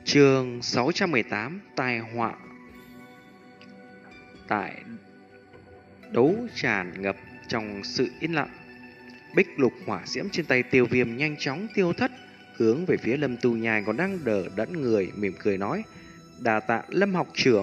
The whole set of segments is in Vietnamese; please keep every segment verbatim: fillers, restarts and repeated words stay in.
Chương sáu trăm mười tám Tai họa. Tại đấu tràn ngập trong sự yên lặng, bích lục hỏa diễm trên tay Tiêu Viêm nhanh chóng tiêu thất, hướng về phía Lâm Tu Nhai còn đang đờ đẫn người, mỉm cười nói: "Đà tạ Lâm học trưởng."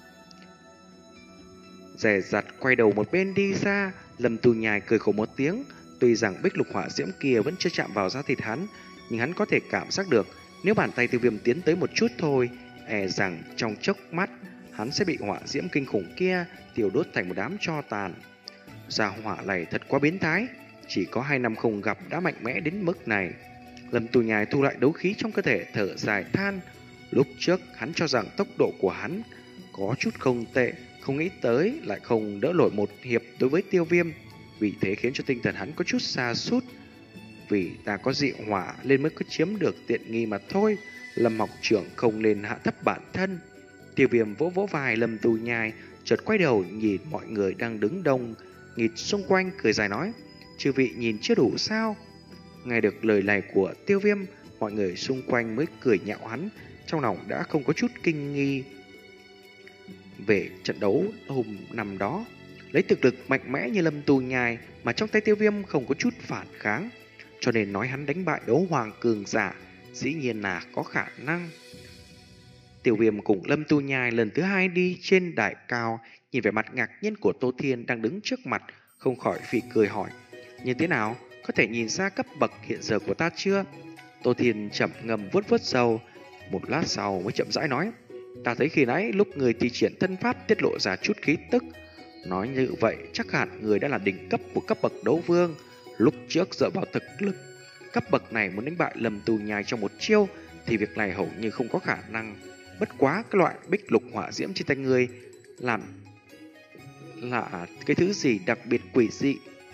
Dè dặt quay đầu một bên đi xa, Lâm Tu Nhai cười khổ một tiếng. Tuy rằng bích lục hỏa diễm kia vẫn chưa chạm vào da thịt hắn, nhưng hắn có thể cảm giác được, nếu bàn tay Tiêu Viêm tiến tới một chút thôi, e rằng trong chốc mắt hắn sẽ bị hỏa diễm kinh khủng kia tiêu đốt thành một đám tro tàn. Gia hỏa này thật quá biến thái, chỉ có hai năm không gặp đã mạnh mẽ đến mức này. Lâm Tu Nhai thu lại đấu khí trong cơ thể, thở dài than. Lúc trước hắn cho rằng tốc độ của hắn có chút không tệ, không nghĩ tới lại không đỡ nổi một hiệp đối với Tiêu Viêm, vì thế khiến cho tinh thần hắn có chút sa sút. Vì ta có dị hỏa nên mới có chiếm được tiện nghi mà thôi. Lâm học trưởng không nên hạ thấp bản thân. Tiêu Viêm vỗ vỗ vai Lâm Tu Nhai, chợt quay đầu nhìn mọi người đang đứng đông nghịt xung quanh, cười dài nói: "Chư vị nhìn chưa đủ sao?" Nghe được lời này của Tiêu Viêm, mọi người xung quanh mới cười nhạo hắn, trong lòng đã không có chút kinh nghi về trận đấu hôm năm đó. Lấy thực lực mạnh mẽ như Lâm Tu Nhai mà trong tay Tiêu Viêm không có chút phản kháng, cho nên nói hắn đánh bại đấu hoàng cường giả dĩ nhiên là có khả năng. Tiêu Viêm cùng Lâm Tu Nhai lần thứ hai đi trên đài cao, nhìn vẻ mặt ngạc nhiên của Tô Thiên đang đứng trước mặt, không khỏi phì cười hỏi: "Như thế nào? Có thể nhìn ra cấp bậc hiện giờ của ta chưa?" Tô Thiên chậm ngầm vuốt vuốt râu, một lát sau mới chậm rãi nói: "Ta thấy khi nãy lúc người thi triển thân pháp tiết lộ ra chút khí tức. Nói như vậy chắc hẳn người đã là đỉnh cấp của cấp bậc đấu vương. Lúc trước dựa vào thực lực cấp bậc này muốn đánh bại Lâm Tu Nhai trong một chiêu thì việc này hầu như không có khả năng. Bất quá cái loại bích lục hỏa diễm trên tay người làm là cái thứ gì đặc biệt quỷ dị."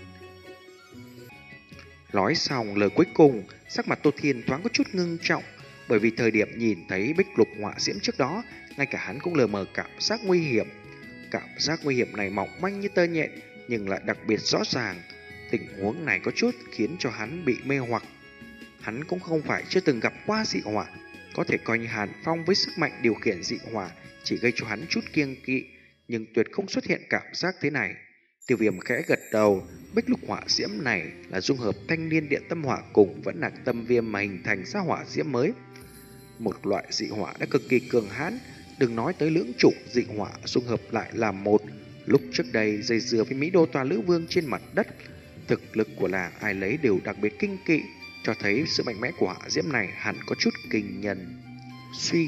Nói xong lời cuối cùng, sắc mặt Tô Thiên thoáng có chút ngưng trọng, bởi vì thời điểm nhìn thấy bích lục hỏa diễm trước đó, ngay cả hắn cũng lờ mờ cảm giác nguy hiểm. Cảm giác nguy hiểm này mỏng manh như tơ nhện, nhưng lại đặc biệt rõ ràng. Tình huống này có chút khiến cho hắn bị mê hoặc. Hắn cũng không phải chưa từng gặp qua dị hỏa, có thể coi như Hàn Phong với sức mạnh điều khiển dị hỏa chỉ gây cho hắn chút kiêng kỵ, nhưng tuyệt không xuất hiện cảm giác thế này. Tiêu Viêm khẽ gật đầu, bích lục hỏa diễm này là dung hợp thanh niên điện tâm hỏa cùng vẫn nạc tâm viêm mà hình thành ra hỏa diễm mới. Một loại dị hỏa đã cực kỳ cường hãn, đừng nói tới lưỡng chủng dị hỏa dung hợp lại làm một. Lúc trước đây dây dưa với Mỹ Đô Tòa Lữ Vương trên mặt đất, thực lực của làng ai lấy đều đặc biệt kinh kỵ, cho thấy sự mạnh mẽ của hỏa diễm này hẳn có chút kinh nhân. Suy,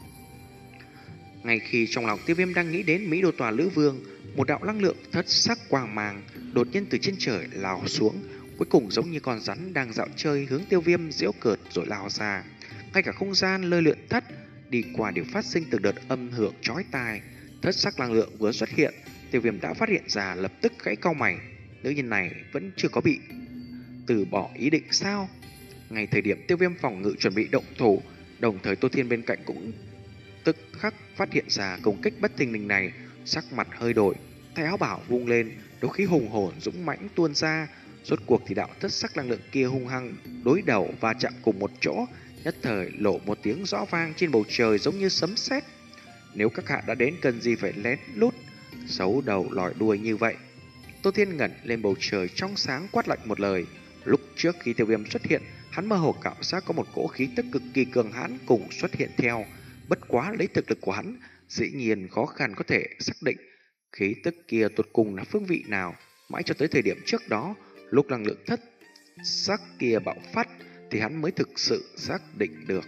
ngay khi trong lòng Tiêu Viêm đang nghĩ đến Mỹ Đô Tòa Lữ Vương, một đạo năng lượng thất sắc quang mang đột nhiên từ trên trời lao xuống, cuối cùng giống như con rắn đang dạo chơi hướng Tiêu Viêm giễu cợt rồi lao ra. Ngay cả không gian lơi luyện thất đi qua đều phát sinh từng đợt âm hưởng chói tai. Thất sắc năng lượng vừa xuất hiện, Tiêu Viêm đã phát hiện ra, lập tức gãy cau mày. Nữ nhân này vẫn chưa có bị từ bỏ ý định sao? Ngay thời điểm Tiêu Viêm phòng ngự chuẩn bị động thủ, đồng thời Tô Thiên bên cạnh cũng tức khắc phát hiện ra công kích bất thình lình này, sắc mặt hơi đổi, tay áo bảo vung lên, đấu khí hùng hồn dũng mãnh tuôn ra. Rốt cuộc thì đạo thất sắc năng lượng kia hung hăng đối đầu và chạm cùng một chỗ, nhất thời lộ một tiếng rõ vang trên bầu trời giống như sấm sét. Nếu các hạ đã đến cần gì phải lén lút xấu đầu lòi đuôi như vậy? Tô Thiên ngẩng lên bầu trời trong sáng quát lạnh một lời. Lúc trước khi Tiêu Viêm xuất hiện, hắn mơ hồ cảm giác có một cỗ khí tức cực kỳ cường hãn cùng xuất hiện theo. Bất quá lấy thực lực của hắn, dĩ nhiên khó khăn có thể xác định khí tức kia tột cùng là phương vị nào. Mãi cho tới thời điểm trước đó, lúc năng lượng thất sắc kia bạo phát, thì hắn mới thực sự xác định được.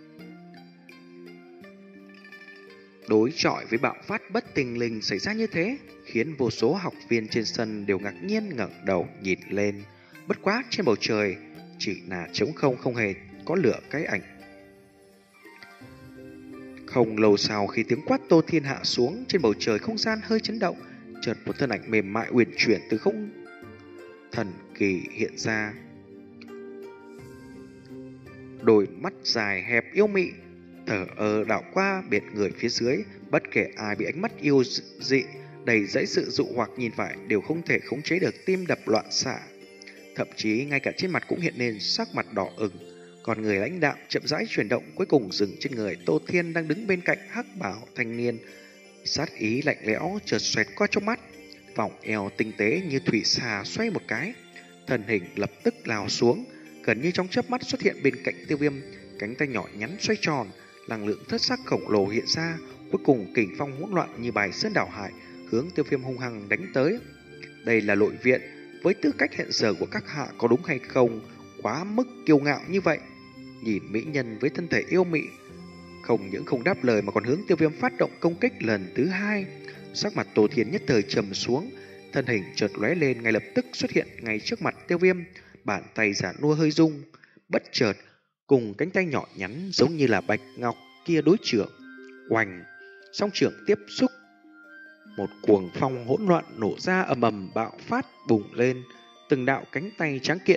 Đối chọi với bạo phát bất tình lình xảy ra như thế, khiến vô số học viên trên sân đều ngạc nhiên ngẩng đầu nhìn lên. Bất quá trên bầu trời chỉ là trống không, không hề có lửa cái ảnh. Không lâu sau khi tiếng quát Tô Thiên hạ xuống, trên bầu trời không gian hơi chấn động, chợt một thân ảnh mềm mại uyển chuyển từ không thần kỳ hiện ra. Đôi mắt dài hẹp yêu mị, thở ơ đảo qua biệt người phía dưới, bất kể ai bị ánh mắt yêu dị đầy dẫy sự dụ hoặc nhìn phải đều không thể khống chế được tim đập loạn xạ. Thậm chí ngay cả trên mặt cũng hiện lên sắc mặt đỏ ửng. Còn người lãnh đạm chậm rãi chuyển động, cuối cùng dừng trên người Tô Thiên đang đứng bên cạnh hắc bảo thanh niên. Sát ý lạnh lẽo chợt xoẹt qua trong mắt, vòng eo tinh tế như thủy xà xoay một cái, thân hình lập tức lao xuống, gần như trong chớp mắt xuất hiện bên cạnh Tiêu Viêm, cánh tay nhỏ nhắn xoay tròn, năng lượng thất sắc khổng lồ hiện ra, cuối cùng kình phong hỗn loạn như bài sơn đảo hải hướng Tiêu Viêm hung hăng đánh tới. Đây là nội viện, với tư cách hiện giờ của các hạ có đúng hay không, quá mức kiêu ngạo như vậy. Nhìn mỹ nhân với thân thể yêu mị, không những không đáp lời mà còn hướng Tiêu Viêm phát động công kích lần thứ hai. Sắc mặt Tô Thiên nhất thời trầm xuống, thân hình chợt lóe lên, ngay lập tức xuất hiện ngay trước mặt Tiêu Viêm, bàn tay giản nua hơi rung, bất chợt cùng cánh tay nhỏ nhắn giống như là bạch ngọc kia đối trưởng. Oành, song trưởng tiếp xúc, một cuồng phong hỗn loạn nổ ra ầm ầm bạo phát bùng lên, từng đạo cánh tay trắng kiện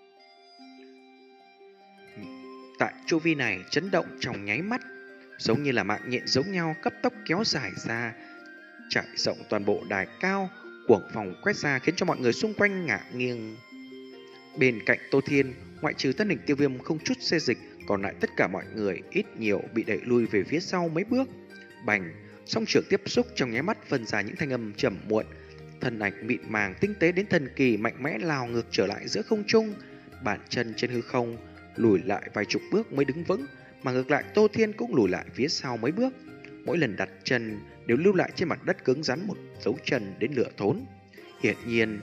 tại chu vi này chấn động trong nháy mắt, giống như là mạng nhện giống nhau cấp tốc kéo dài ra, trải rộng toàn bộ đài cao. Cuồng phong quét ra khiến cho mọi người xung quanh ngả nghiêng. Bên cạnh Tô Thiên, ngoại trừ thân hình Tiêu Viêm không chút xê dịch, còn lại tất cả mọi người ít nhiều bị đẩy lui về phía sau mấy bước. Bành, song trưởng tiếp xúc trong nháy mắt phân ra những thanh âm trầm muộn, thân ảnh mịn màng tinh tế đến thần kỳ mạnh mẽ lao ngược trở lại giữa không trung, bàn chân trên hư không lùi lại vài chục bước mới đứng vững, mà ngược lại Tô Thiên cũng lùi lại phía sau mấy bước. Mỗi lần đặt chân đều lưu lại trên mặt đất cứng rắn một dấu chân đến lửa thốn. Hiển nhiên,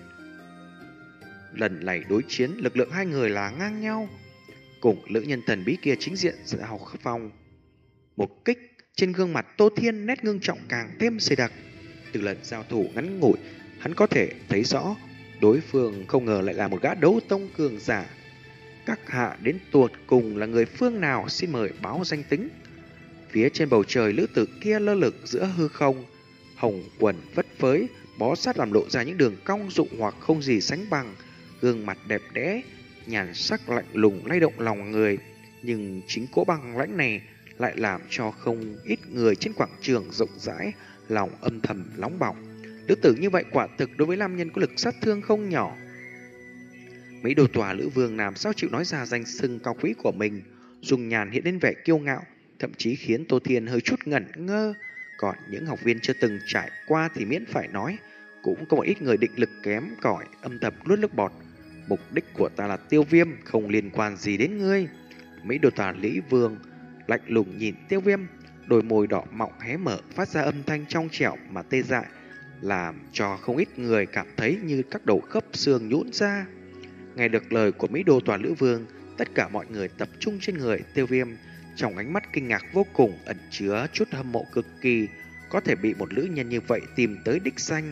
lần này đối chiến lực lượng hai người là ngang nhau. Cùng lữ nhân thần bí kia chính diện giao phong một kích, trên gương mặt Tô Thiên nét ngưng trọng càng thêm dày đặc. Từ lần giao thủ ngắn ngủi, hắn có thể thấy rõ đối phương không ngờ lại là một gã đấu tông cường giả. Các hạ đến tuột cùng là người phương nào, xin mời báo danh tính. Phía trên bầu trời, lữ tử kia lơ lửng giữa hư không, hồng quần vất phới bó sát làm lộ ra những đường cong dụng hoặc không gì sánh bằng. Gương mặt đẹp đẽ, nhàn sắc lạnh lùng lay động lòng người, nhưng chính cỗ băng lãnh này lại làm cho không ít người trên quảng trường rộng rãi lòng âm thầm nóng bỏng. Lữ tử như vậy quả thực đối với nam nhân có lực sát thương không nhỏ. Mấy đồ tòa lữ vương làm sao chịu nói ra danh xưng cao quý của mình, dùng nhàn hiện lên vẻ kiêu ngạo, thậm chí khiến Tô Thiên hơi chút ngẩn ngơ. Còn những học viên chưa từng trải qua thì miễn phải nói, cũng có một ít người định lực kém cỏi âm thầm nuốt nước bọt. Mục đích của ta là Tiêu Viêm, không liên quan gì đến ngươi. Mấy đồ tòa lữ vương lạnh lùng nhìn Tiêu Viêm, đôi môi đỏ mọng hé mở phát ra âm thanh trong trẻo mà tê dại, làm cho không ít người cảm thấy như các đầu khớp xương nhũn ra. Nghe được lời của Mỹ Đô Toàn Lữ Vương, tất cả mọi người tập trung trên người Tiêu Viêm, trong ánh mắt kinh ngạc vô cùng ẩn chứa chút hâm mộ cực kỳ, có thể bị một nữ nhân như vậy tìm tới đích danh.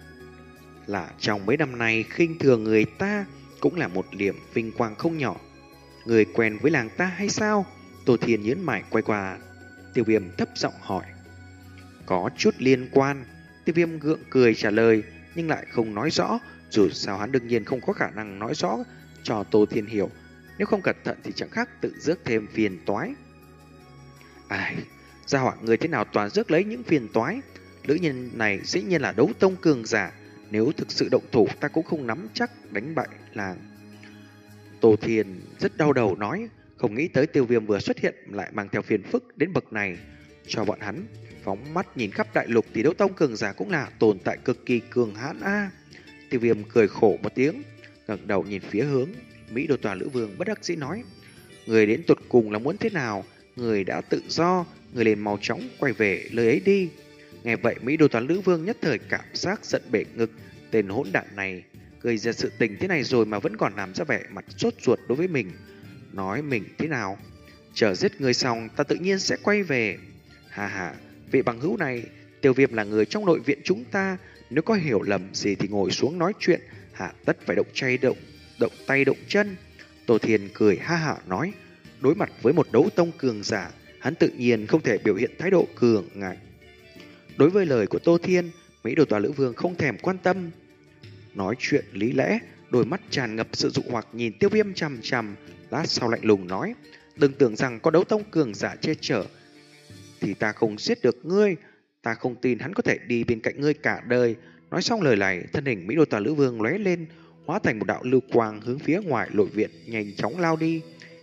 Là trong mấy năm nay khinh thường người ta cũng là một điểm vinh quang không nhỏ. Người quen với làng ta hay sao? Tô Thiên nhớn mày quay qua Tiêu Viêm thấp giọng hỏi. Có chút liên quan. Tiêu Viêm gượng cười trả lời, nhưng lại không nói rõ. Dù sao hắn đương nhiên không có khả năng nói rõ cho Tô Thiên hiểu, nếu không cẩn thận thì chẳng khác tự rước thêm phiền toái. Ai, gia hỏa người thế nào toàn rước lấy những phiền toái. Nữ nhân này dĩ nhiên là đấu tông cường giả, nếu thực sự động thủ ta cũng không nắm chắc đánh bại làng. Tô Thiên rất đau đầu nói, không nghĩ tới Tiêu Viêm vừa xuất hiện lại mang theo phiền phức đến bậc này cho bọn hắn. Phóng mắt nhìn khắp đại lục thì đấu tông cường giả cũng là tồn tại cực kỳ cường hãn a. À. Tiêu Viêm cười khổ một tiếng, ngẩng đầu nhìn phía hướng Mỹ Đô Tòa Lữ Vương bất đắc dĩ nói, người đến tuột cùng là muốn thế nào? Người đã tự do, người liền mau chóng quay về nơi ấy đi. Nghe vậy Mỹ Đô Tòa Lữ Vương nhất thời cảm giác giận bể ngực, tên hỗn đản này gây ra sự tình thế này rồi mà vẫn còn làm ra vẻ mặt sốt ruột đối với mình. Nói mình thế nào? Chờ giết người xong ta tự nhiên sẽ quay về. Hà hà, vị bằng hữu này, Tiêu Viêm là người trong nội viện chúng ta, nếu có hiểu lầm gì thì ngồi xuống nói chuyện, hạ tất phải động chay động, động tay động chân. Tô Thiên cười ha hả nói, đối mặt với một đấu tông cường giả, hắn tự nhiên không thể biểu hiện thái độ cường ngạnh. Đối với lời của Tô Thiên, Mỹ Đồ Tòa Lữ Vương không thèm quan tâm. Nói chuyện lý lẽ, đôi mắt tràn ngập sự dụ hoặc nhìn Tiêu Viêm chằm chằm, lát sau lạnh lùng nói, đừng tưởng rằng có đấu tông cường giả che chở thì ta không giết được ngươi, ta không tin hắn có thể đi bên cạnh ngươi cả đời. Nói xong lời này, thân hình Mỹ Đô Tòa Lữ Vương lóe lên, hóa thành một đạo lưu quang hướng phía ngoài nội viện nhanh chóng lao đi.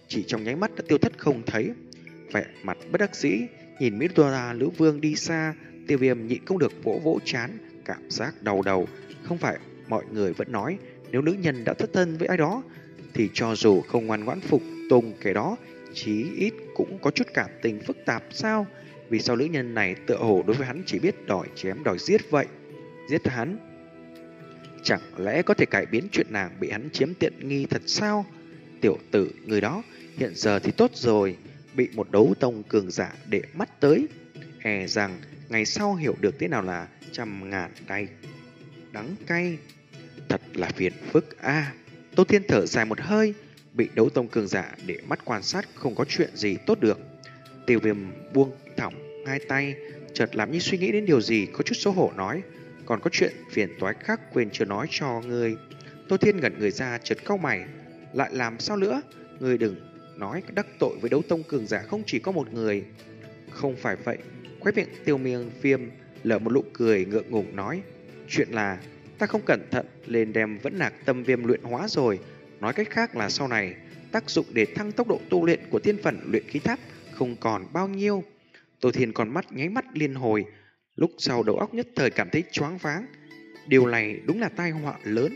chỉ trong nháy mắt đã tiêu thất không thấy. Vẻ mặt bất đắc dĩ, nhìn Mỹ Đô Lữ Vương đi xa, Tiêu Viêm nhịn không được vỗ vỗ trán, cảm giác đau đầu. Không phải mọi người vẫn nói, nếu nữ nhân đã thất thân với ai đó, thì cho dù không ngoan ngoãn phục tùng kẻ đó, chí ít cũng có chút cảm tình phức tạp sao? Vì sao nữ nhân này tựa hồ đối với hắn chỉ biết đòi chém đòi giết vậy? Giết hắn, chẳng lẽ có thể cải biến chuyện nàng bị hắn chiếm tiện nghi thật sao? Tiểu tử người đó hiện giờ thì tốt rồi, bị một đấu tông cường giả để mắt tới, e rằng ngày sau hiểu được thế nào là trăm ngàn tay đắng cay. Thật là phiền phức a. À, Tô Thiên thở dài một hơi, bị đấu tông cường giả để mắt quan sát không có chuyện gì tốt được. Tiêu Viêm buông thõng hai tay, chợt làm như suy nghĩ đến điều gì, có chút xấu hổ nói, còn có chuyện phiền toái khác quên chưa nói cho ngươi. Tô Thiên ngẩn người ra, chợt cau mày, lại làm sao nữa? Ngươi đừng nói đắc tội với đấu tông cường giả không chỉ có một người. Không phải vậy. Khóe miệng Tiêu Miên Viêm lở một nụ cười ngượng ngùng nói, chuyện là ta không cẩn thận lên đem vẫn nạc tâm viêm luyện hóa rồi. Nói cách khác là sau này tác dụng để thăng tốc độ tu luyện của tiên phần luyện khí tháp không còn bao nhiêu. Tô Thiên còn mắt nháy mắt liên hồi, lúc sau đầu óc nhất thời cảm thấy choáng váng. Điều này đúng là tai họa lớn.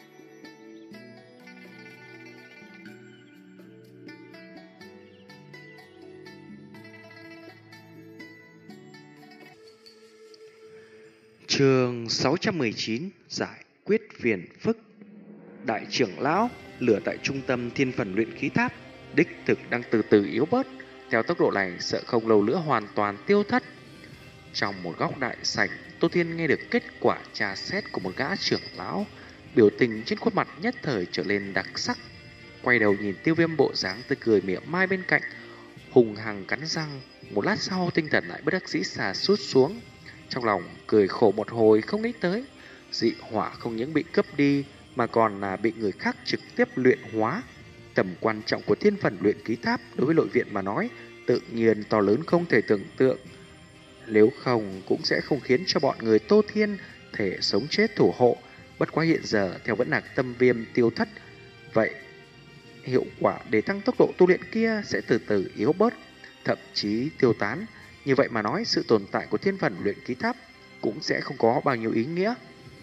Chương sáu trăm mười chín, giải quyết phiền phức. Đại trưởng lão, lửa tại trung tâm thiên phần luyện khí tháp đích thực đang từ từ yếu bớt, theo tốc độ này sợ không lâu nữa hoàn toàn tiêu thất. Trong một góc đại sảnh, Tô Thiên nghe được kết quả tra xét của một gã trưởng lão, biểu tình trên khuôn mặt nhất thời trở lên đặc sắc. Quay đầu nhìn Tiêu Viêm bộ dáng tươi cười mỉa mai bên cạnh, hùng hằng cắn răng. Một lát sau tinh thần lại bất đắc dĩ xà sút xuống, trong lòng cười khổ một hồi, không nghĩ tới dị hỏa không những bị cướp đi mà còn là bị người khác trực tiếp luyện hóa. Tầm quan trọng của thiên phần luyện khí tháp đối với nội viện mà nói tự nhiên to lớn không thể tưởng tượng. Nếu không cũng sẽ không khiến cho bọn người Tô Thiên thể sống chết thủ hộ. Bất quá hiện giờ theo vẫn là tâm viêm tiêu thất, vậy hiệu quả để tăng tốc độ tu luyện kia sẽ từ từ yếu bớt, thậm chí tiêu tán. Như vậy mà nói, sự tồn tại của thiên phần luyện khí tháp cũng sẽ không có bao nhiêu ý nghĩa.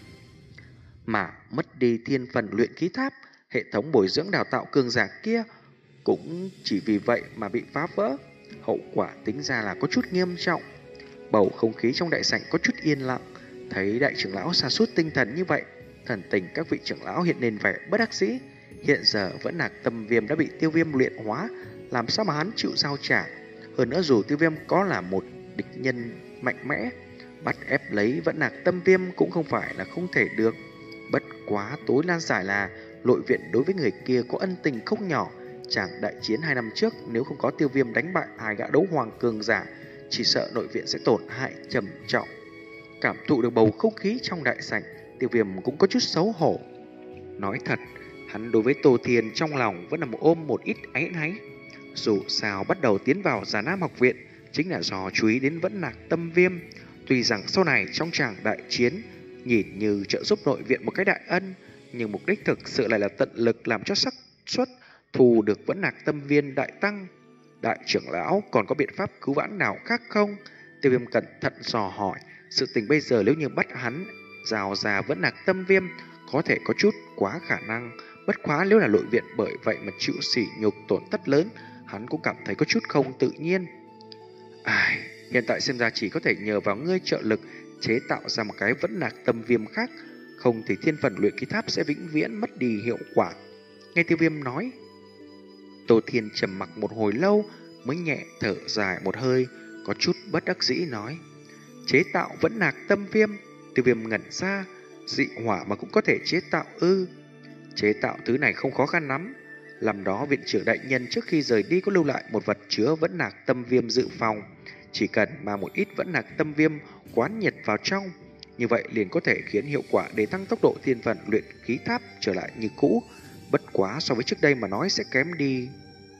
Mà mất đi thiên phần luyện khí tháp, hệ thống bồi dưỡng đào tạo cường giả kia cũng chỉ vì vậy mà bị phá vỡ. Hậu quả tính ra là có chút nghiêm trọng. Bầu không khí trong đại sảnh có chút yên lặng. Thấy đại trưởng lão sa sút tinh thần như vậy, thần tình các vị trưởng lão hiện lên vẻ bất đắc dĩ. Hiện giờ vẫn là tâm viêm đã bị Tiêu Viêm luyện hóa, làm sao mà hắn chịu giao trả? Hơn nữa dù Tiêu Viêm có là một địch nhân mạnh mẽ, bắt ép lấy vẫn là tâm viêm cũng không phải là không thể được. Bất quá tối nan giải là nội viện đối với người kia có ân tình không nhỏ. Chàng đại chiến hai năm trước, nếu không có Tiêu Viêm đánh bại hai gã đấu hoàng cường giả, chỉ sợ nội viện sẽ tổn hại trầm trọng. Cảm thụ được bầu không khí trong đại sảnh, Tiêu Viêm cũng có chút xấu hổ. Nói thật, hắn đối với Tô Thiên trong lòng vẫn là một ôm một ít áy náy. Dù sao bắt đầu tiến vào Già Nam học viện chính là do chú ý đến vẫn nạc tâm viêm. Tuy rằng sau này trong tràng đại chiến nhìn như trợ giúp nội viện một cái đại ân, nhưng mục đích thực sự lại là tận lực làm cho xác suất thù được vẫn nạc tâm viên đại tăng. Đại trưởng lão còn có biện pháp cứu vãn nào khác không? Tiêu Viêm cẩn thận dò hỏi. Sự tình bây giờ nếu như bắt hắn rào ra vẫn nạc tâm viêm có thể có chút quá khả năng. Bất quá nếu là nội viện bởi vậy mà chịu sỉ nhục tổn thất lớn, hắn cũng cảm thấy có chút không tự nhiên. Ai, hiện tại xem ra chỉ có thể nhờ vào ngươi trợ lực chế tạo ra một cái vẫn nạc tâm viêm khác, không thì thiên phần luyện khí tháp sẽ vĩnh viễn mất đi hiệu quả. Nghe Tiêu Viêm nói, Tô Thiên trầm mặc một hồi lâu mới nhẹ thở dài một hơi, có chút bất đắc dĩ nói, chế tạo vẫn nạc tâm viêm. Tiêu Viêm ngẩn ra, dị hỏa mà cũng có thể chế tạo ư? Chế tạo thứ này không khó khăn lắm. Làm đó viện trưởng đại nhân trước khi rời đi có lưu lại một vật chứa vẫn nạc tâm viêm dự phòng. Chỉ cần mà một ít vẫn nạc tâm viêm quán nhiệt vào trong, như vậy liền có thể khiến hiệu quả để tăng tốc độ thiên phần luyện khí tháp trở lại như cũ. Bất quá so với trước đây mà nói sẽ kém đi.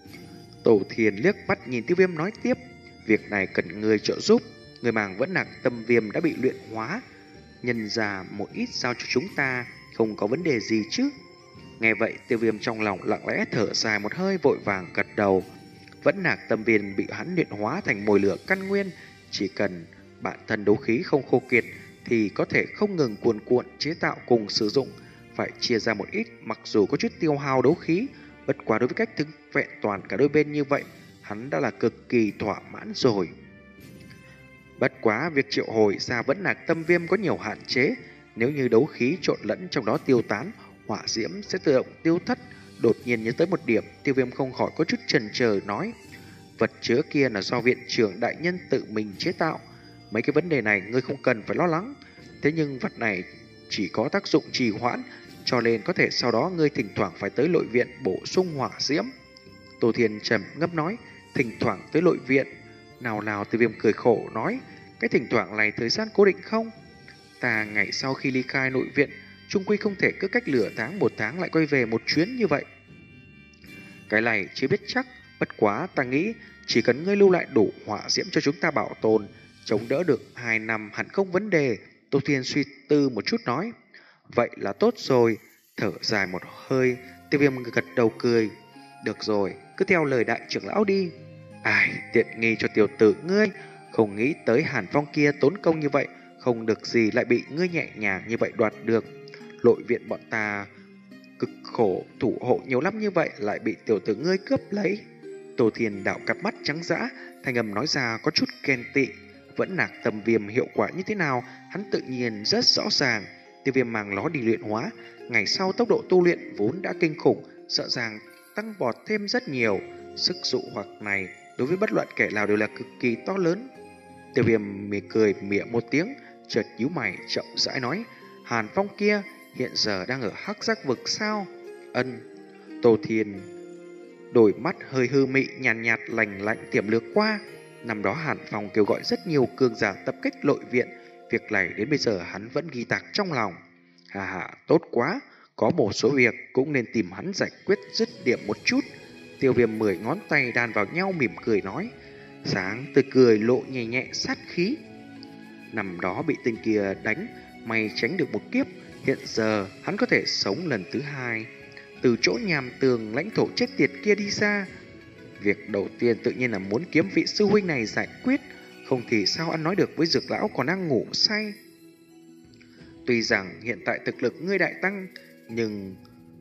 Tổ Thiền liếc mắt nhìn Tiêu Viêm nói tiếp, việc này cần người trợ giúp. Người màng vẫn nạc tâm viêm đã bị luyện hóa, nhân ra một ít giao cho chúng ta, không có vấn đề gì chứ? Nghe vậy, Tiêu Viêm trong lòng lặng lẽ thở dài một hơi, vội vàng gật đầu. Vẫn Nạc tâm viên bị hắn luyện hóa thành mồi lửa căn nguyên, chỉ cần bản thân đấu khí không khô kiệt thì có thể không ngừng cuồn cuộn chế tạo cùng sử dụng, phải chia ra một ít, mặc dù có chút tiêu hao đấu khí, bất quá đối với cách thức vẹn toàn cả đôi bên như vậy, hắn đã là cực kỳ thỏa mãn rồi. Bất quá việc triệu hồi ra Vẫn Nạc tâm viêm có nhiều hạn chế, nếu như đấu khí trộn lẫn trong đó tiêu tán, hỏa diễm sẽ tự động tiêu thất. Đột nhiên nhớ tới một điểm, Tiêu Viêm không khỏi có chút chần chờ nói: vật chứa kia là do viện trưởng đại nhân tự mình chế tạo, mấy cái vấn đề này ngươi không cần phải lo lắng. Thế nhưng vật này chỉ có tác dụng trì hoãn, cho nên có thể sau đó ngươi thỉnh thoảng phải tới nội viện bổ sung hỏa diễm. Tô Thiên trầm ngâm nói: thỉnh thoảng tới nội viện? Nào nào, Tiêu Viêm cười khổ nói: cái thỉnh thoảng này thời gian cố định không? Ta ngày sau khi ly khai nội viện, chung quy không thể cứ cách nửa tháng một tháng lại quay về một chuyến như vậy. Cái này chưa biết chắc, bất quá ta nghĩ chỉ cần ngươi lưu lại đủ hỏa diễm cho chúng ta bảo tồn, chống đỡ được hai năm hẳn không vấn đề. Tô Thiên suy tư một chút nói: vậy là tốt rồi. Thở dài một hơi, Tiêu Viêm gật đầu cười: được rồi, cứ theo lời đại trưởng lão đi. Ai, tiện nghi cho tiểu tử ngươi, không nghĩ tới Hàn Phong kia tốn công như vậy, không được gì lại bị ngươi nhẹ nhàng như vậy đoạt được. Nội viện bọn ta cực khổ thủ hộ nhiều lắm như vậy, lại bị tiểu tử ngươi cướp lấy. Tô Thiên đảo cặp mắt trắng dã, thanh âm nói ra có chút ghen tị. Vẫn Nạc tâm viêm hiệu quả như thế nào, hắn tự nhiên rất rõ ràng. Tiêu Viêm mang nó đi luyện hóa, ngày sau tốc độ tu luyện vốn đã kinh khủng, sợ rằng tăng vọt thêm rất nhiều. Sức dụ hoặc này đối với bất luận kẻ nào đều là cực kỳ to lớn. Tiêu Viêm mỉm cười mỉa một tiếng, chợt nhíu mày chậm rãi nói: Hàn Phong kia hiện giờ đang ở Hắc Giác vực sao? Ân. Tô Thiên đôi mắt hơi hư mị, nhàn nhạt, nhạt lành lạnh tiềm lược qua. Năm đó Hàn Phong kêu gọi rất nhiều cường giả tập kích nội viện, việc này đến bây giờ hắn vẫn ghi tạc trong lòng. Hà hà, tốt quá, có một số việc cũng nên tìm hắn giải quyết dứt điểm một chút. Tiêu Viêm mười ngón tay đan vào nhau mỉm cười nói, sáng tươi cười lộ nhẹ nhẹ sát khí. Năm đó bị tên kia đánh, may tránh được một kiếp, hiện giờ hắn có thể sống lần thứ hai, từ chỗ nhàm tường lãnh thổ chết tiệt kia đi ra. Việc đầu tiên tự nhiên là muốn kiếm vị sư huynh này giải quyết, không thì sao ăn nói được với Dược lão còn đang ngủ say. Tuy rằng hiện tại thực lực ngươi đại tăng, nhưng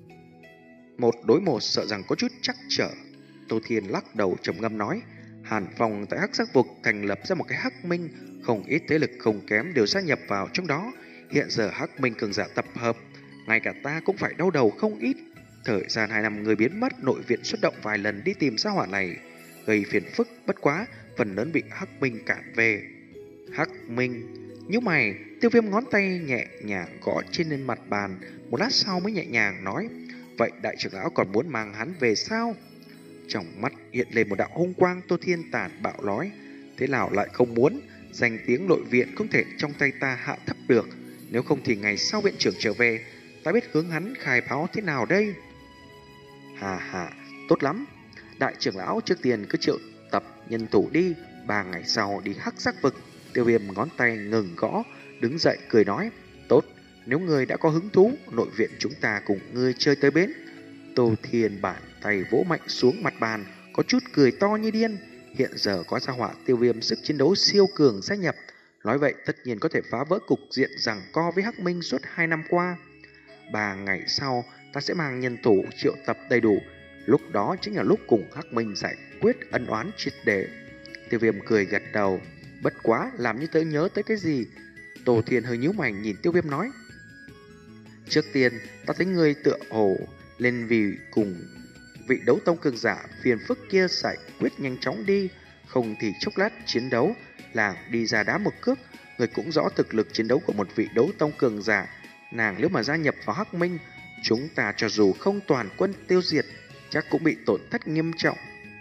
một đối một sợ rằng có chút trắc trở. Tô Thiên lắc đầu trầm ngâm nói, Hàn Phong tại Hắc Giác vực thành lập ra một cái Hắc Minh, không ít thế lực không kém đều gia nhập vào trong đó. Hiện giờ Hắc Minh cường giả tập hợp, ngay cả ta cũng phải đau đầu không ít. Thời gian hai năm người biến mất, nội viện xuất động vài lần đi tìm gia hỏa này, gây phiền phức, bất quá phần lớn bị Hắc Minh cản về. Hắc Minh nhíu mày, Tiêu Viêm ngón tay nhẹ nhàng gõ trên lên mặt bàn, một lát sau mới nhẹ nhàng nói, vậy đại trưởng lão còn muốn mang hắn về sao? Trong mắt hiện lên một đạo hung quang. Tô Thiên tàn bạo nói, thế nào lại không muốn? Danh tiếng nội viện không thể trong tay ta hạ thấp được, nếu không thì ngày sau viện trưởng trở về, ta biết hướng hắn khai báo thế nào đây? Hà hà, tốt lắm. Đại trưởng lão trước tiên cứ triệu tập nhân thủ đi, ba ngày sau đi Hắc Giác vực. Tiêu Viêm ngón tay ngừng gõ, đứng dậy cười nói, tốt, nếu ngươi đã có hứng thú, nội viện chúng ta cùng ngươi chơi tới bến. Tô Thiên bàn tay vỗ mạnh xuống mặt bàn, có chút cười to như điên. Hiện giờ có gia hỏa Tiêu Viêm sức chiến đấu siêu cường gia nhập, nói vậy tất nhiên có thể phá vỡ cục diện giằng co với Hắc Minh suốt hai năm qua. Ba ngày sau, ta sẽ mang nhân thủ triệu tập đầy đủ, lúc đó chính là lúc cùng Hắc Minh giải quyết ân oán triệt để. Tiêu Viêm cười gật đầu, bất quá làm như tớ nhớ tới cái gì. Tô Thiên hơi nhíu mày nhìn Tiêu Viêm nói, trước tiên ta thấy ngươi tựa hồ lên vì cùng vị đấu tông cường giả phiền phức kia giải quyết nhanh chóng đi, không thì chốc lát chiến đấu làng đi ra đá một cước. Người cũng rõ thực lực chiến đấu của một vị đấu tông cường giả, nàng nếu mà gia nhập vào Hắc Minh, chúng ta cho dù không toàn quân tiêu diệt, chắc cũng bị tổn thất nghiêm trọng.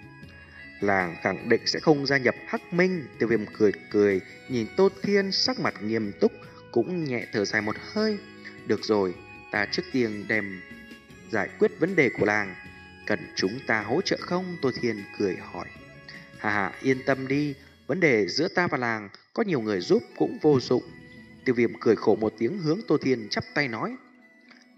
Làng khẳng định sẽ không gia nhập Hắc Minh. Tiêu Viêm cười cười nhìn Tô Thiên sắc mặt nghiêm túc, cũng nhẹ thở dài một hơi. Được rồi, ta trước tiên đem giải quyết vấn đề của làng, cần chúng ta hỗ trợ không? Tô Thiên cười hỏi. Hà hà, yên tâm đi, vấn đề giữa ta và làng có nhiều người giúp cũng vô dụng. Tiêu Viêm cười khổ một tiếng hướng Tô Thiên chắp tay nói,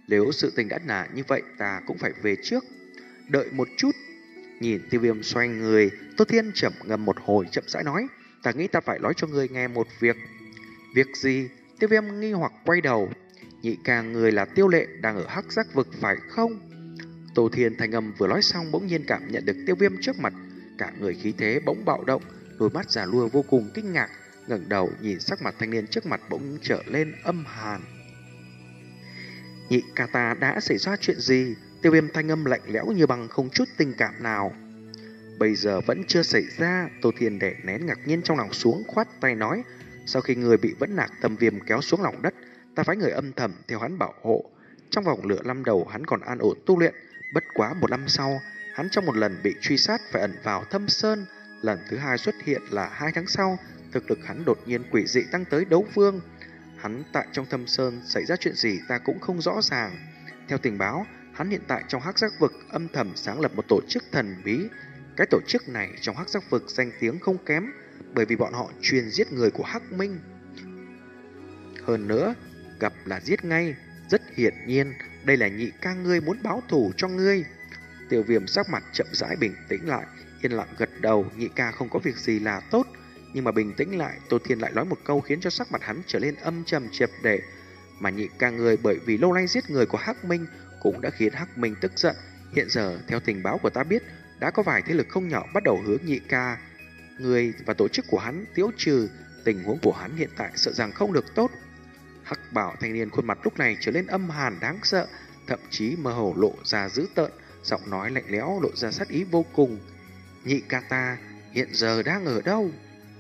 Nếu sự tình đã nả như vậy, ta cũng phải về trước. Đợi một chút. Nhìn Tiêu Viêm xoay người, Tô Thiên chậm ngâm một hồi chậm rãi nói, ta nghĩ ta phải nói cho ngươi nghe một việc. Việc gì? Tiêu Viêm nghi hoặc quay đầu. Nhị ca người là Tiêu Lệ đang ở hắc giác vực phải không? Tô Thiên thanh âm vừa nói xong bỗng nhiên cảm nhận được Tiêu Viêm trước mặt, cả người khí thế bỗng bạo động, đôi mắt già lua vô cùng kinh ngạc, ngẩng đầu nhìn sắc mặt thanh niên trước mặt bỗng trở lên âm hàn. Nhị ca ta đã xảy ra chuyện gì? Tiêu Viêm thanh âm lạnh lẽo như bằng không chút tình cảm nào. Bây giờ vẫn chưa xảy ra. Tô Thiên đè nén ngạc nhiên trong lòng xuống, khoát tay nói, sau khi người bị vẫn nạc tâm viêm kéo xuống lòng đất, ta phái người âm thầm theo hắn bảo hộ. Trong vòng lửa năm đầu hắn còn an ổn tu luyện, bất quá một năm sau, hắn trong một lần bị truy sát phải ẩn vào thâm sơn. Lần thứ hai xuất hiện là hai tháng sau, thực lực hắn đột nhiên quỷ dị tăng tới đấu vương. Hắn tại trong thâm sơn xảy ra chuyện gì ta cũng không rõ ràng. Theo tình báo, hắn hiện tại trong hắc giác vực âm thầm sáng lập một tổ chức thần bí. Cái tổ chức này trong hắc giác vực danh tiếng không kém, bởi vì bọn họ chuyên giết người của Hắc Minh. Hơn nữa, gặp là giết ngay. Rất hiển nhiên, đây là nhị ca ngươi muốn báo thù cho ngươi. Tiêu Viêm sắc mặt chậm rãi bình tĩnh lại, yên lặng gật đầu. Nhị ca không có việc gì là tốt. Nhưng mà bình tĩnh lại, Tô Thiên lại nói một câu khiến cho sắc mặt hắn trở lên âm trầm triệt để. Mà nhị ca ngươi bởi vì lâu nay giết người của Hắc Minh cũng đã khiến Hắc Minh tức giận. Hiện giờ, theo tình báo của ta biết, đã có vài thế lực không nhỏ bắt đầu hướng nhị ca người và tổ chức của hắn tiêu trừ. Tình huống của hắn hiện tại sợ rằng không được tốt. Hắc bảo thanh niên khuôn mặt lúc này trở lên âm hàn đáng sợ, thậm chí mơ hồ lộ ra dữ tợn, giọng nói lạnh lẽo lộ ra sát ý vô cùng. Nhị ca ta hiện giờ đang ở đâu?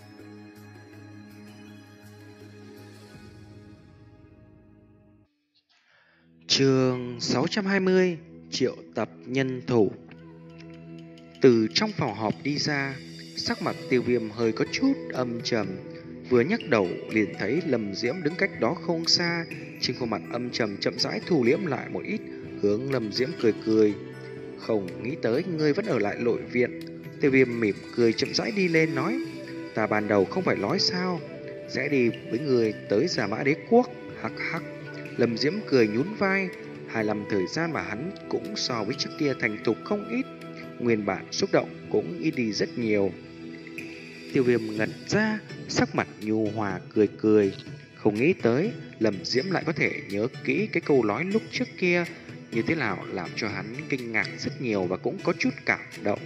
Chương sáu trăm hai mươi, triệu tập nhân thủ. Từ trong phòng họp đi ra, sắc mặt Tiêu Viêm hơi có chút âm trầm. Vừa nhắc đầu liền thấy Lâm Diễm đứng cách đó không xa, trên khuôn mặt âm trầm chậm rãi thu liễm lại một ít, hướng Lâm Diễm cười cười. Không nghĩ tới ngươi vẫn ở lại nội viện. Tiêu Viêm mỉm cười chậm rãi đi lên nói, ta ban đầu không phải nói sao, sẽ đi với người tới Giả Mã Đế Quốc. Hắc hắc. Lâm Diễm cười nhún vai, hai năm thời gian mà hắn cũng so với trước kia thành thục không ít, nguyên bản xúc động cũng ít đi rất nhiều. Tiêu Viêm ngẩn ra, sắc mặt nhu hòa cười cười, không nghĩ tới Lâm Diễm lại có thể nhớ kỹ cái câu nói lúc trước kia, như thế nào làm cho hắn kinh ngạc rất nhiều và cũng có chút cảm động.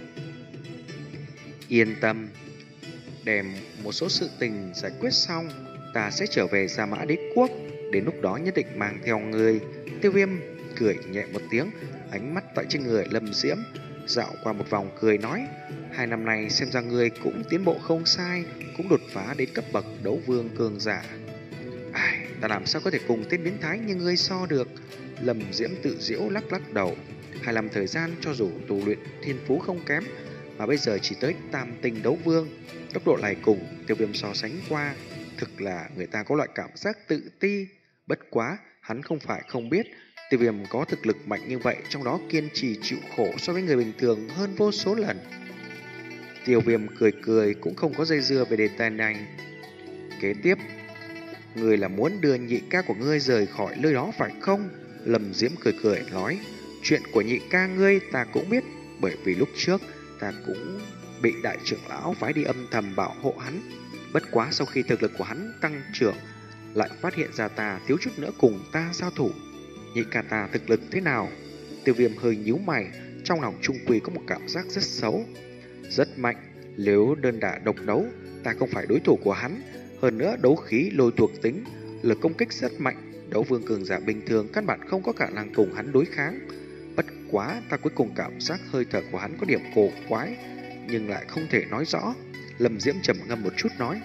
Yên tâm, đem một số sự tình giải quyết xong, ta sẽ trở về Gia Mã Đế Quốc, đến lúc đó nhất định mang theo người. Tiêu Viêm cười nhẹ một tiếng, ánh mắt tại trên người Lâm Diễm dạo qua một vòng cười nói, hai năm nay xem ra ngươi cũng tiến bộ không sai, cũng đột phá đến cấp bậc đấu vương cường giả. Ai, ta làm sao có thể cùng tên biến thái như ngươi so được? Lâm Diễm tự giễu lắc lắc đầu. Hai năm thời gian cho dù tu luyện thiên phú không kém, mà bây giờ chỉ tới tam tinh đấu vương, tốc độ này cùng Tiêu Viêm so sánh qua, thực là người ta có loại cảm giác tự ti. Bất quá, hắn không phải không biết, Tiêu Viêm có thực lực mạnh như vậy, trong đó kiên trì chịu khổ so với người bình thường hơn vô số lần. Tiêu Viêm cười cười cũng không có dây dưa về đề tài này. Kế tiếp, người là muốn đưa nhị ca của ngươi rời khỏi nơi đó phải không? Lâm Diễm cười cười nói, chuyện của nhị ca ngươi ta cũng biết, bởi vì lúc trước ta cũng bị đại trưởng lão phái đi âm thầm bảo hộ hắn. Bất quá sau khi thực lực của hắn tăng trưởng, lại phát hiện ra ta thiếu chút nữa cùng ta giao thủ. Nhị ca ta thực lực thế nào? Tiêu Viêm hơi nhíu mày, trong lòng trung quy có một cảm giác rất xấu. Rất mạnh, nếu đơn đả độc đấu, ta không phải đối thủ của hắn. Hơn nữa đấu khí lôi thuộc tính, lực công kích rất mạnh, đấu vương cường giả bình thường căn bản không có khả năng cùng hắn đối kháng. Bất quá ta cuối cùng cảm giác hơi thở của hắn có điểm cổ quái, nhưng lại không thể nói rõ. Lâm Diễm trầm ngâm một chút nói.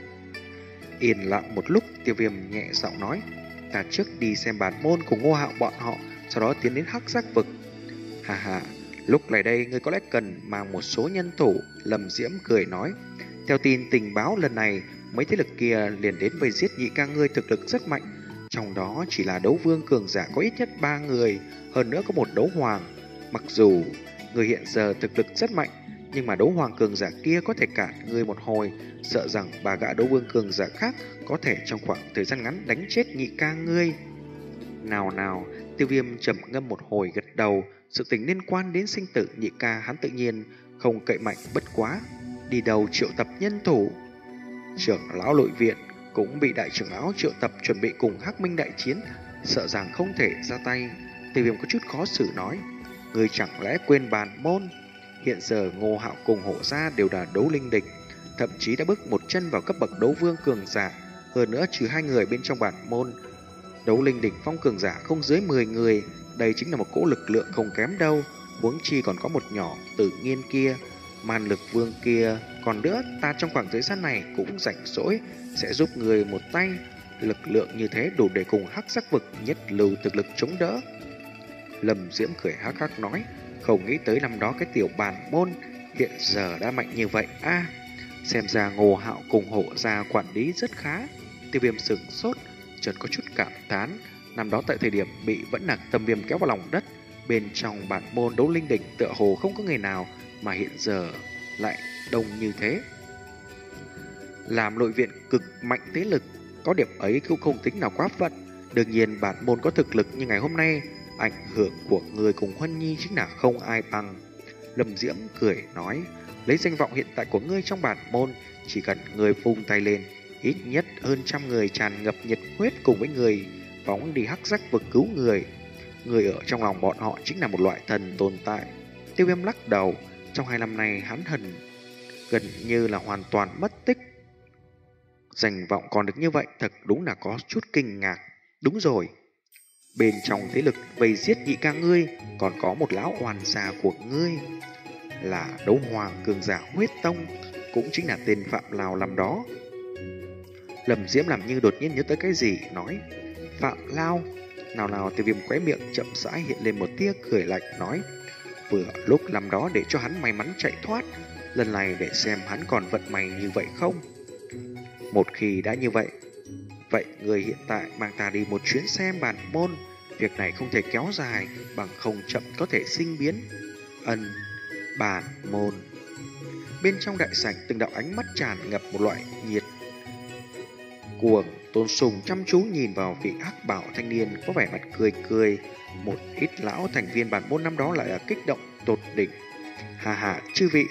Yên lặng một lúc, Tiêu Viêm nhẹ giọng nói, ta trước đi xem bản môn của Ngô Hạo bọn họ, sau đó tiến đến hắc giác vực. Hà hà, lúc này đây ngươi có lẽ cần mang một số nhân thủ. Lâm Diễm cười nói, theo tin tình báo lần này, mấy thế lực kia liền đến vây giết nhị ca ngươi thực lực rất mạnh, trong đó chỉ là đấu vương cường giả có ít nhất ba người, hơn nữa có một đấu hoàng. Mặc dù người hiện giờ thực lực rất mạnh, nhưng mà đấu hoàng cường giả kia có thể cản ngươi một hồi, sợ rằng ba gã đấu vương cường giả khác có thể trong khoảng thời gian ngắn đánh chết nhị ca ngươi. Nào nào, Tiêu Viêm trầm ngâm một hồi gật đầu, sự tình liên quan đến sinh tử nhị ca hắn tự nhiên không cậy mạnh, bất quá đi đầu triệu tập nhân thủ. Trưởng lão nội viện cũng bị đại trưởng lão triệu tập chuẩn bị cùng Hắc Minh đại chiến, sợ rằng không thể ra tay. Tiêu Viêm có chút khó xử nói, người chẳng lẽ quên bản môn? Hiện giờ Ngô Hạo cùng Hổ gia đều là đấu linh địch, thậm chí đã bước một chân vào cấp bậc đấu vương cường giả. Hơn nữa trừ hai người bên trong bản môn, đấu linh đỉnh phong cường giả không dưới mười người, đây chính là một cỗ lực lượng không kém đâu. Huống chi còn có một nhỏ Tử Nghiên kia, Man Lực Vương kia, còn nữa ta trong khoảng thời gian này cũng rảnh rỗi sẽ giúp người một tay. Lực lượng như thế đủ để cùng Hắc Sắc vực nhất lưu thực lực chống đỡ. Lâm Diễm cười hắc hắc nói, không nghĩ tới năm đó cái tiểu bản môn hiện giờ đã mạnh như vậy a. À, xem ra Ngô Hạo cùng Hổ gia quản lý rất khá. Tiêu Viêm sửng sốt, chợt có chút cảm thán. Năm đó tại thời điểm bị Vẫn Nặc Tâm Viêm kéo vào lòng đất, bên trong bản môn đấu linh đỉnh tựa hồ không có người nào, mà hiện giờ lại đông như thế. Làm nội viện cực mạnh thế lực, có điểm ấy cũng không tính nào quá phận. Đương nhiên bản môn có thực lực như ngày hôm nay, ảnh hưởng của người cùng Huân Nhi chính là không ai bằng. Lâm Diễm cười nói, lấy danh vọng hiện tại của ngươi trong bản môn, chỉ cần ngươi vung tay lên, ít nhất hơn trăm người tràn ngập nhiệt huyết cùng với người phóng đi Hắc Sắc vực cứu người. Người ở trong lòng bọn họ chính là một loại thần tồn tại. Tiêu Viêm lắc đầu, trong hai năm nay hắn hần gần như là hoàn toàn mất tích. Danh vọng còn được như vậy thật đúng là có chút kinh ngạc. Đúng rồi, bên trong thế lực vây giết nhị ca ngươi còn có một lão oan gia của ngươi, là đấu hoàng cường giả huyết tông, cũng chính là tên Phạm Lào làm đó. Lâm Diễm làm như đột nhiên nhớ tới cái gì, nói, Phạm Lao. Nào nào Tiêu Viêm khóe miệng chậm rãi hiện lên một tia cười lạnh, nói, vừa lúc làm đó để cho hắn may mắn chạy thoát, lần này để xem hắn còn vận may như vậy không. Một khi đã như vậy, vậy người hiện tại mang ta đi một chuyến xem bản môn. Việc này không thể kéo dài, bằng không chậm có thể sinh biến. Ân, bản môn. Bên trong đại sảnh từng đạo ánh mắt tràn ngập một loại nhiệt cuồng. Tôn Sùng chăm chú nhìn vào vị hắc bảo thanh niên có vẻ mặt cười cười. Một ít lão thành viên bản môn năm đó lại là kích động tột đỉnh. Hà hà, chư vị,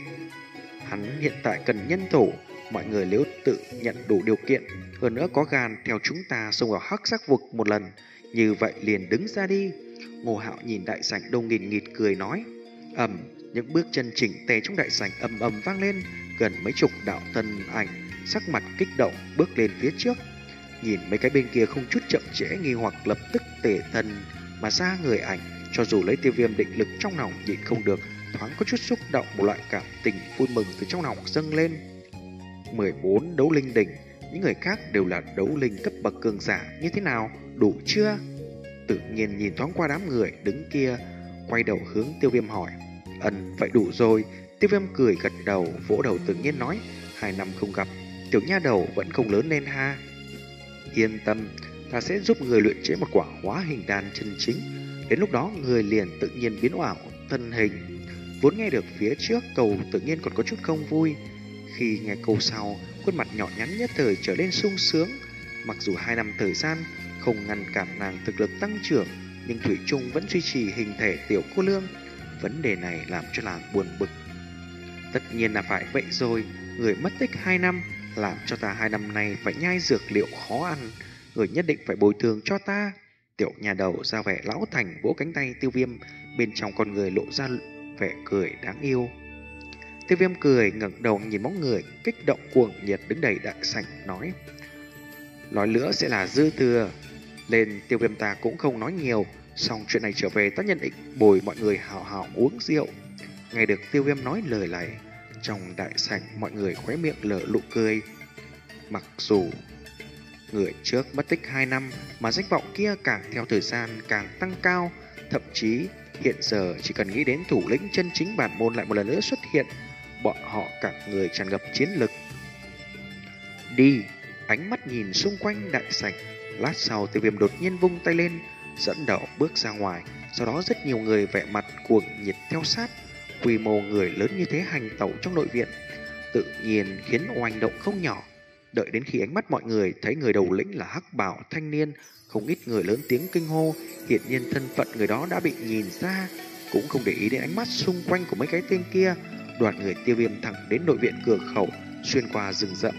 hắn hiện tại cần nhân thủ. Mọi người nếu tự nhận đủ điều kiện, hơn nữa có gan theo chúng ta xông vào Hắc Sắc vực một lần, như vậy liền đứng ra đi. Ngô Hạo nhìn đại sảnh đông nghìn nghịt cười nói. Ầm, những bước chân chỉnh tề trong đại sảnh ầm ầm vang lên, gần mấy chục đạo thân ảnh sắc mặt kích động bước lên phía trước. Nhìn mấy cái bên kia không chút chậm trễ, nghi hoặc lập tức tề thân mà ra người ảnh. Cho dù lấy Tiêu Viêm định lực trong lòng nhịn không được, thoáng có chút xúc động, một loại cảm tình vui mừng từ trong lòng dâng lên. mười bốn đấu linh đỉnh, những người khác đều là đấu linh cấp bậc cường giả, như thế nào, đủ chưa? Tự nhiên nhìn thoáng qua đám người đứng kia, quay đầu hướng Tiêu Viêm hỏi. Ừm, vậy đủ rồi. Tiêu Viêm cười gật đầu, vỗ đầu tự nhiên nói, hai năm không gặp, tiểu nha đầu vẫn không lớn lên ha. Yên tâm, ta sẽ giúp người luyện chế một quả hóa hình đan chân chính, đến lúc đó người liền tự nhiên biến ảo thân hình. Vốn nghe được phía trước câu tự nhiên còn có chút không vui, khi nghe câu sau, khuôn mặt nhỏ nhắn nhất thời trở nên sung sướng. Mặc dù hai năm thời gian không ngăn cản nàng thực lực tăng trưởng, nhưng thủy chung vẫn duy trì hình thể tiểu cô nương. Vấn đề này làm cho nàng buồn bực. Tất nhiên là phải vậy rồi, người mất tích hai năm, làm cho ta hai năm nay phải nhai dược liệu khó ăn, người nhất định phải bồi thường cho ta. Tiểu nhà đầu ra vẻ lão thành vỗ cánh tay Tiêu Viêm, bên trong con người lộ ra vẻ cười đáng yêu. Tiêu Viêm cười ngẩng đầu nhìn bóng người kích động cuồng nhiệt đứng đầy đại sảnh, nói: nói nữa sẽ là dư thừa. Lên Tiêu Viêm ta cũng không nói nhiều, xong chuyện này trở về ta nhận định bồi mọi người hào hào uống rượu. Nghe được Tiêu Viêm nói lời này, trong đại sảnh mọi người khóe miệng lở nụ cười. Mặc dù người trước mất tích hai năm, mà danh vọng kia càng theo thời gian càng tăng cao, thậm chí hiện giờ chỉ cần nghĩ đến thủ lĩnh chân chính bản môn lại một lần nữa xuất hiện, bọn họ cả người tràn ngập chiến lực. Đi! Ánh mắt nhìn xung quanh đại sảnh, lát sau Tiêu Viêm đột nhiên vung tay lên, dẫn đầu bước ra ngoài. Sau đó rất nhiều người vẻ mặt cuồng nhiệt theo sát. Quy mô người lớn như thế hành tẩu trong nội viện, tự nhiên khiến oanh động không nhỏ. Đợi đến khi ánh mắt mọi người thấy người đầu lĩnh là hắc bảo thanh niên, không ít người lớn tiếng kinh hô, hiển nhiên thân phận người đó đã bị nhìn ra, cũng không để ý đến ánh mắt xung quanh của mấy cái tên kia. Đoàn người Tiêu Viêm thẳng đến nội viện cửa khẩu, xuyên qua rừng rậm.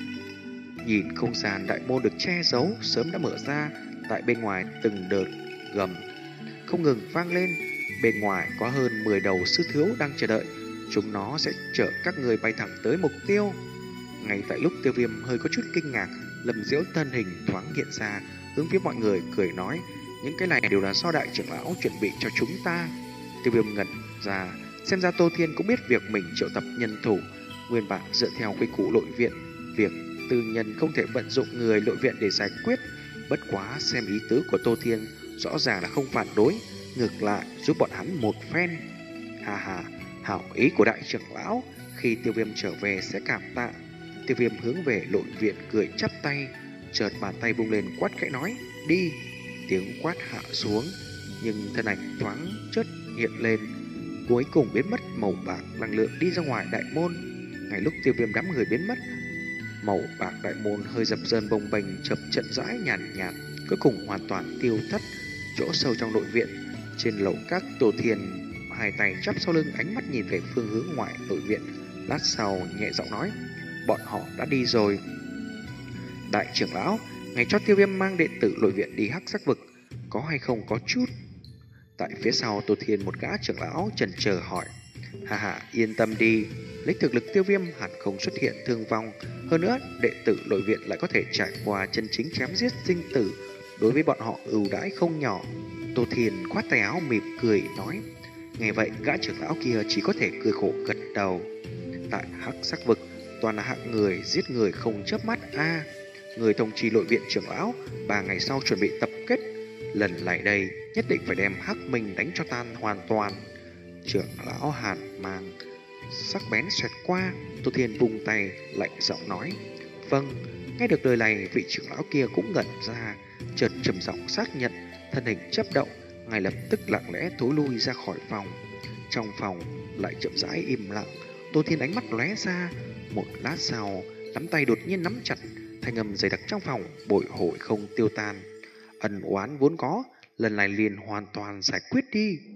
Nhìn không gian đại môn được che giấu sớm đã mở ra, tại bên ngoài từng đợt gầm không ngừng vang lên. Bên ngoài có hơn mười đầu sư thiếu đang chờ đợi, chúng nó sẽ chở các người bay thẳng tới mục tiêu. Ngay tại lúc Tiêu Viêm hơi có chút kinh ngạc, Lâm Diễu thân hình thoáng hiện ra, hướng phía mọi người cười nói, những cái này đều là do đại trưởng lão chuẩn bị cho chúng ta. Tiêu Viêm ngẩn ra, xem ra Tô Thiên cũng biết việc mình triệu tập nhân thủ. Nguyên bản dựa theo quy củ nội viện, việc tư nhân không thể vận dụng người nội viện để giải quyết. Bất quá xem ý tứ của Tô Thiên rõ ràng là không phản đối, ngược lại giúp bọn hắn một phen. Hà hà, hảo ý của đại trưởng lão, khi Tiêu Viêm trở về sẽ cảm tạ. Tiêu Viêm hướng về nội viện cười chắp tay, chợt bàn tay vung lên quát khẽ nói, đi. Tiếng quát hạ xuống, nhưng thân ảnh thoáng chớp hiện lên, cuối cùng biến mất màu bạc năng lượng đi ra ngoài đại môn. Ngay lúc Tiêu Viêm đám người biến mất, màu bạc đại môn hơi dập dờn bồng bềnh chập chậm rãi nhàn nhạt, cuối cùng hoàn toàn tiêu thất. Chỗ sâu trong nội viện, trên lầu các, Tô Thiên hai tay chắp sau lưng, ánh mắt nhìn về phương hướng ngoại nội viện. Lát sau nhẹ giọng nói, bọn họ đã đi rồi. Đại trưởng lão, ngày cho Tiêu Viêm mang đệ tử nội viện đi hắc sắc vực, có hay không có chút? Tại phía sau Tô Thiên một gã trưởng lão chần chờ hỏi. Hà hà, yên tâm đi, lấy thực lực Tiêu Viêm hẳn không xuất hiện thương vong. Hơn nữa, đệ tử nội viện lại có thể trải qua chân chính chém giết sinh tử, đối với bọn họ ưu đãi không nhỏ. Tô Thiên khoát tay áo mỉm cười nói. Nghe vậy, gã trưởng lão kia chỉ có thể cười khổ gật đầu. Tại hắc sắc vực, toàn là hạng người giết người không chớp mắt a. Người thông trì nội viện trưởng lão ba ngày sau chuẩn bị tập kết, lần lại đây nhất định phải đem hắc minh đánh cho tan hoàn toàn. Trưởng lão Hàn mang sắc bén xoẹt qua. Tô Thiên vùng tay lạnh giọng nói, vâng. Nghe được lời này, vị trưởng lão kia cũng ngẩn ra, chợt trầm giọng xác nhận, thân hình chấp động, ngay lập tức lặng lẽ thối lui ra khỏi phòng. Trong phòng lại chậm rãi im lặng. Tô Thiên ánh mắt lóe ra, một lát sau nắm tay đột nhiên nắm chặt, thanh âm dày đặc trong phòng bội hội không tiêu tan. Ân oán vốn có, lần này liền hoàn toàn giải quyết đi.